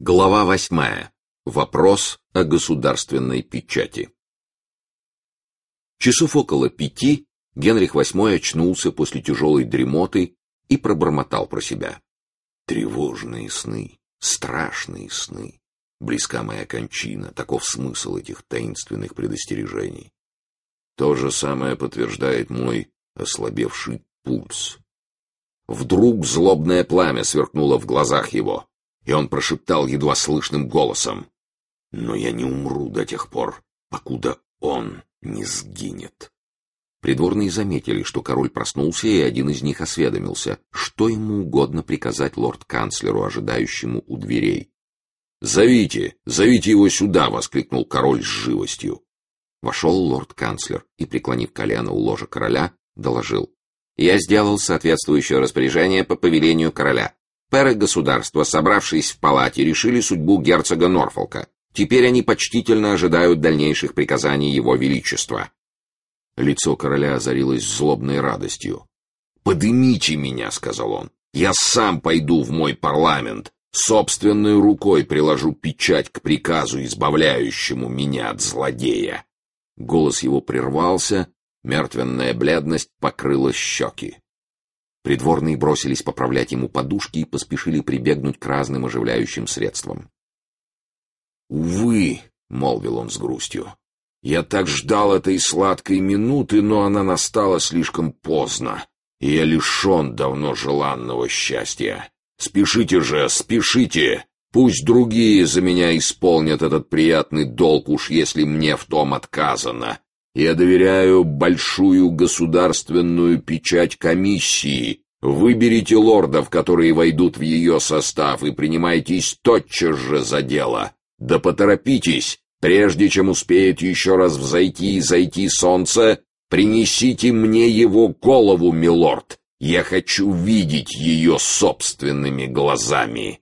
Глава 8. Вопрос о государственной печати. Часов около 5 Генрих VIII очнулся после тяжелой дремоты и пробормотал про себя. Тревожные сны, страшные сны. Близка моя кончина, таков смысл этих таинственных предостережений. То же самое подтверждает мой ослабевший пульс. Вдруг злобное пламя сверкнуло в глазах его, и он прошептал едва слышным голосом: «Но я не умру до тех пор, покуда он не сгинет». Придворные заметили, что король проснулся, и один из них осведомился, что ему угодно приказать лорд-канцлеру, ожидающему у дверей. «Зовите, зовите его сюда!» — воскликнул король с живостью. Вошел лорд-канцлер и, преклонив колено у ложа короля, доложил: «Я сделал соответствующее распоряжение по повелению короля. Пэры государства, собравшись в палате, решили судьбу герцога Норфолка. Теперь они почтительно ожидают дальнейших приказаний его величества». Лицо короля озарилось злобной радостью. «Подымите меня», — сказал он. «Я сам пойду в мой парламент, собственной рукой приложу печать к приказу, избавляющему меня от злодея». Голос его прервался, мертвенная бледность покрыла щеки. Придворные бросились поправлять ему подушки и поспешили прибегнуть к разным оживляющим средствам. «Увы», — молвил он с грустью, — «я так ждал этой сладкой минуты, но она настала слишком поздно, и я лишен давно желанного счастья. Спешите же, спешите! Пусть другие за меня исполнят этот приятный долг, уж если мне в том отказано. Я доверяю большую государственную печать комиссии. Выберите лордов, которые войдут в ее состав, и принимайтесь тотчас же за дело. Да поторопитесь, прежде чем успеет еще раз взойти и зайти солнце, принесите мне его голову, милорд. Я хочу видеть ее собственными глазами».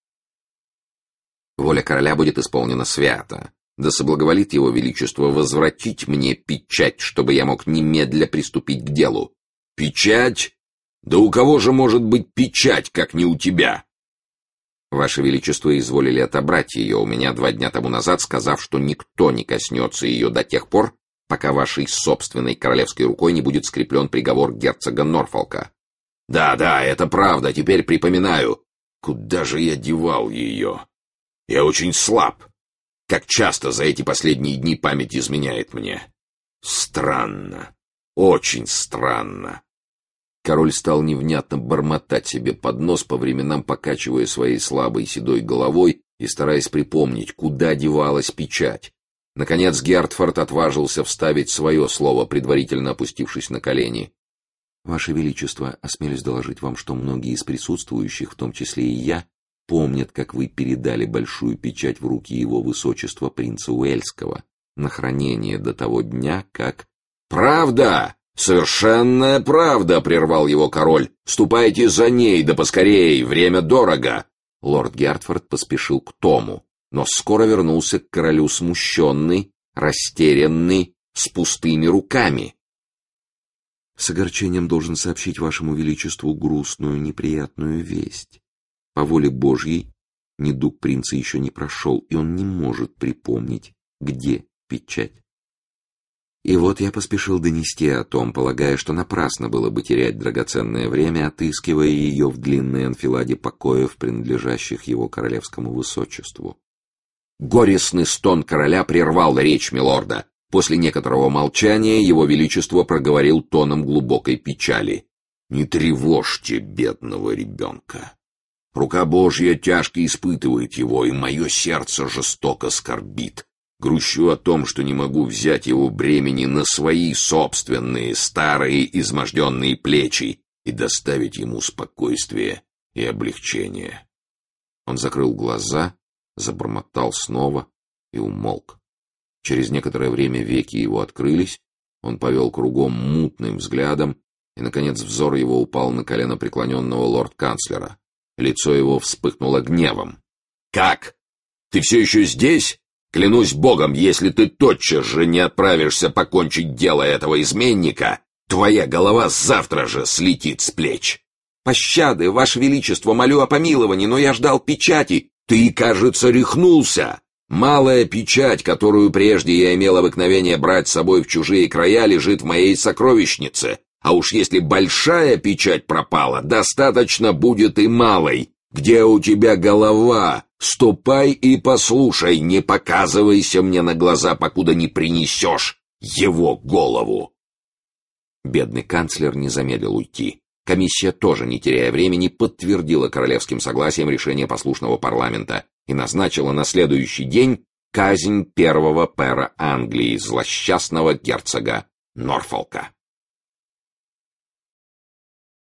«Воля короля будет исполнена свято. Да соблаговолит его величество возвратить мне печать, чтобы я мог немедля приступить к делу». «Печать? Да у кого же может быть печать, как не у тебя?» «Ваше величество изволили отобрать ее у меня 2 дня тому назад, сказав, что никто не коснется ее до тех пор, пока вашей собственной королевской рукой не будет скреплен приговор герцога Норфолка». «Да, это правда, теперь припоминаю. Куда же я девал ее? Я очень слаб. Как часто за эти последние дни память изменяет мне. Странно, очень странно». Король стал невнятно бормотать себе под нос, по временам покачивая своей слабой седой головой и стараясь припомнить, куда девалась печать. Наконец Гертфорд отважился вставить свое слово, предварительно опустившись на колени. «Ваше Величество, осмелюсь доложить вам, что многие из присутствующих, в том числе и я, помнят, как вы передали большую печать в руки его высочества принца Уэльского на хранение до того дня, как...» «Правда! Совершенная правда!» — прервал его король. «Ступайте за ней, да поскорей, время дорого!» Лорд Гертфорд поспешил к Тому, но скоро вернулся к королю смущенный, растерянный, с пустыми руками. «С огорчением должен сообщить вашему величеству грустную, неприятную весть. По воле Божьей недуг принца еще не прошел, и он не может припомнить, где печать. И вот я поспешил донести о том, полагая, что напрасно было бы терять драгоценное время, отыскивая ее в длинной анфиладе покоев, принадлежащих его королевскому высочеству». Горестный стон короля прервал речь милорда. После некоторого молчания его величество проговорил тоном глубокой печали: «Не тревожьте бедного ребенка. Рука Божья тяжко испытывает его, и мое сердце жестоко скорбит. Грущу о том, что не могу взять его бремени на свои собственные старые изможденные плечи и доставить ему спокойствие и облегчение». Он закрыл глаза, забормотал снова и умолк. Через некоторое время веки его открылись, он повел кругом мутным взглядом, и, наконец, взор его упал на колено преклоненного лорд-канцлера. Лицо его вспыхнуло гневом. «Как? Ты все еще здесь? Клянусь богом, если ты тотчас же не отправишься покончить дело этого изменника, твоя голова завтра же слетит с плеч». «Пощады, ваше величество, молю о помиловании, но я ждал печати». Ты, кажется, рехнулся. Малая печать, которую прежде я имел обыкновение брать с собой в чужие края, лежит в моей сокровищнице. А уж если большая печать пропала, достаточно будет и малой. Где у тебя голова? Ступай и послушай, не показывайся мне на глаза, покуда не принесешь его голову. Бедный канцлер не замедлил уйти. Комиссия, тоже не теряя времени, подтвердила королевским согласием решение послушного парламента и назначила на следующий день казнь первого пэра Англии, злосчастного герцога Норфолка.